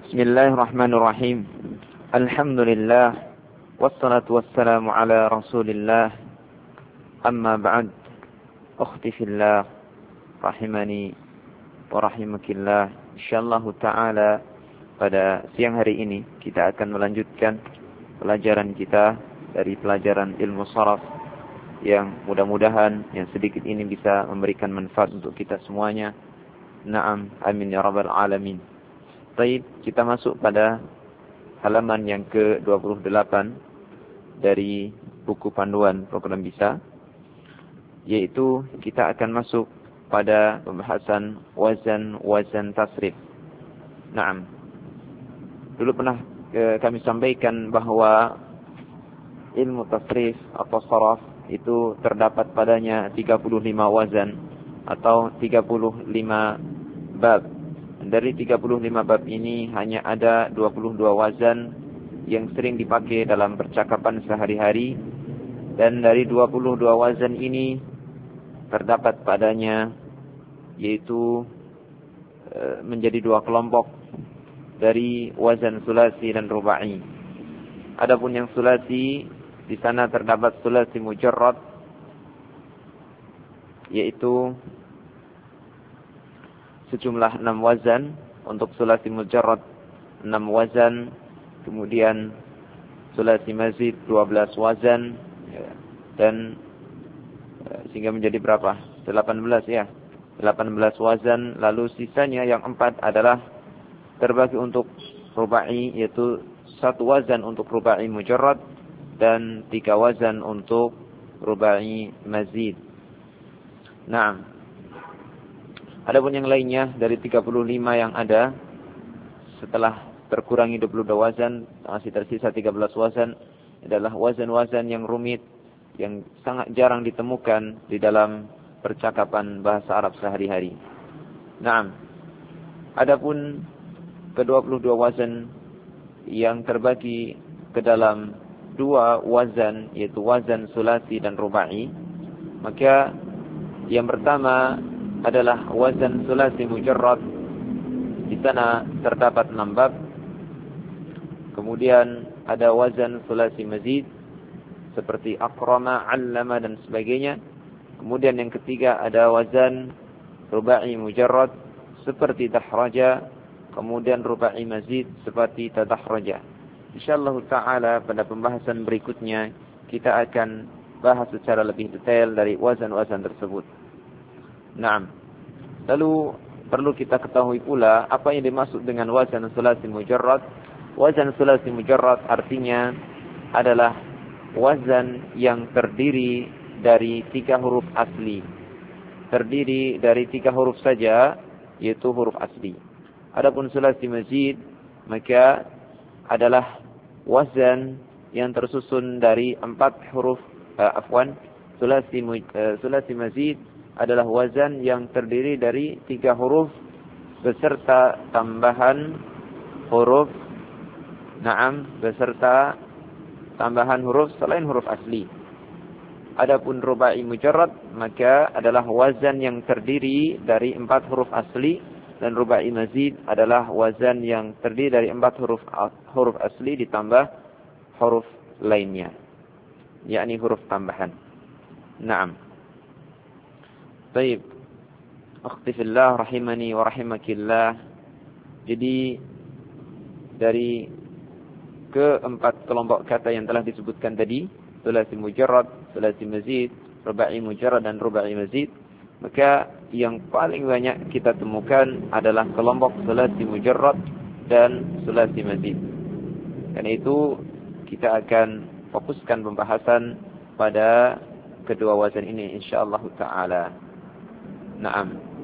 Bismillahirrahmanirrahim. Alhamdulillah. Wassalatu wassalamu ala rasulillah. Amma ba'd. Ukhti fillah. Rahimani wa rahimakillah. InsyaAllah ta'ala pada siang hari ini kita akan melanjutkan pelajaran kita dari pelajaran ilmu sharaf yang mudah-mudahan yang sedikit ini bisa memberikan manfaat untuk kita semuanya. Naam, amin ya rabbal alamin. Baik, kita masuk pada halaman yang ke-28 dari buku panduan program bisa, yaitu kita akan masuk pada pembahasan wazan tasrif. Naam. Dulu pernah kami sampaikan bahwa ilmu tasrif atau sharaf itu terdapat padanya 35 wazan atau 35 bab. Dari 35 bab ini hanya ada 22 wazan yang sering dipakai dalam percakapan sehari-hari. Dan dari 22 wazan ini terdapat padanya yaitu menjadi dua kelompok dari wazan sulasi dan rubai. Adapun yang sulasi, di sana terdapat sulasi mujarrad, yaitu sejumlah 6 wazan. Untuk sulasi mujarrad 6 wazan, kemudian sulasi mazid 12 wazan, dan sehingga menjadi berapa? 18 ya. 18 wazan. Lalu sisanya yang 4 adalah terbagi untuk rubai, yaitu 1 wazan untuk rubai mujarrad dan 3 wazan untuk rubai mazid. Nah, adapun yang lainnya dari 35 yang ada, setelah terkurangi 22 wazan, masih tersisa 13 wazan, adalah wazan-wazan yang rumit, yang sangat jarang ditemukan di dalam percakapan bahasa Arab sehari-hari. Naam. Adapun ke-22 wazan yang terbagi ke dalam 2 wazan, yaitu wazan sulasi dan rubai, maka yang pertama adalah wazan sulasi mujarrad. Di sana terdapat 6 bab. Kemudian ada wazan sulasi mazid seperti akrama, 'allama dan sebagainya. Kemudian yang ketiga ada wazan rubai mujarrad seperti dahraja, kemudian rubai mazid seperti tadahraja. Insyaallah taala pada pembahasan berikutnya kita akan bahas secara lebih detail dari wazan-wazan tersebut. Naam. Lalu perlu kita ketahui pula apa yang dimaksud dengan wazan sulasi mujarrad. Wazan sulasi mujarrad artinya adalah wazan yang terdiri dari 3 huruf asli. Terdiri dari 3 huruf saja, yaitu huruf asli. Adapun sulasi mazid, maka adalah wazan yang tersusun dari 4 huruf. Sulasi mazid adalah wazan yang terdiri dari 3 huruf beserta tambahan huruf. Naam, beserta tambahan huruf selain huruf asli. Adapun rubai mujarrad, maka adalah wazan yang terdiri dari 4 huruf asli, dan rubai mazid adalah wazan yang terdiri dari 4 huruf asli ditambah huruf lainnya, yakni huruf tambahan. Naam. Baik. Akhti fillah rahimani wa rahimakillah. Jadi dari keempat kelompok kata yang telah disebutkan tadi, sulasi mujarrad, sulasi mazid, rubai mujarrad dan rubai mazid, maka yang paling banyak kita temukan adalah kelompok sulasi mujarrad dan sulasi mazid. Karena itu kita akan fokuskan pembahasan pada kedua wazan ini insyaallah taala. Naam.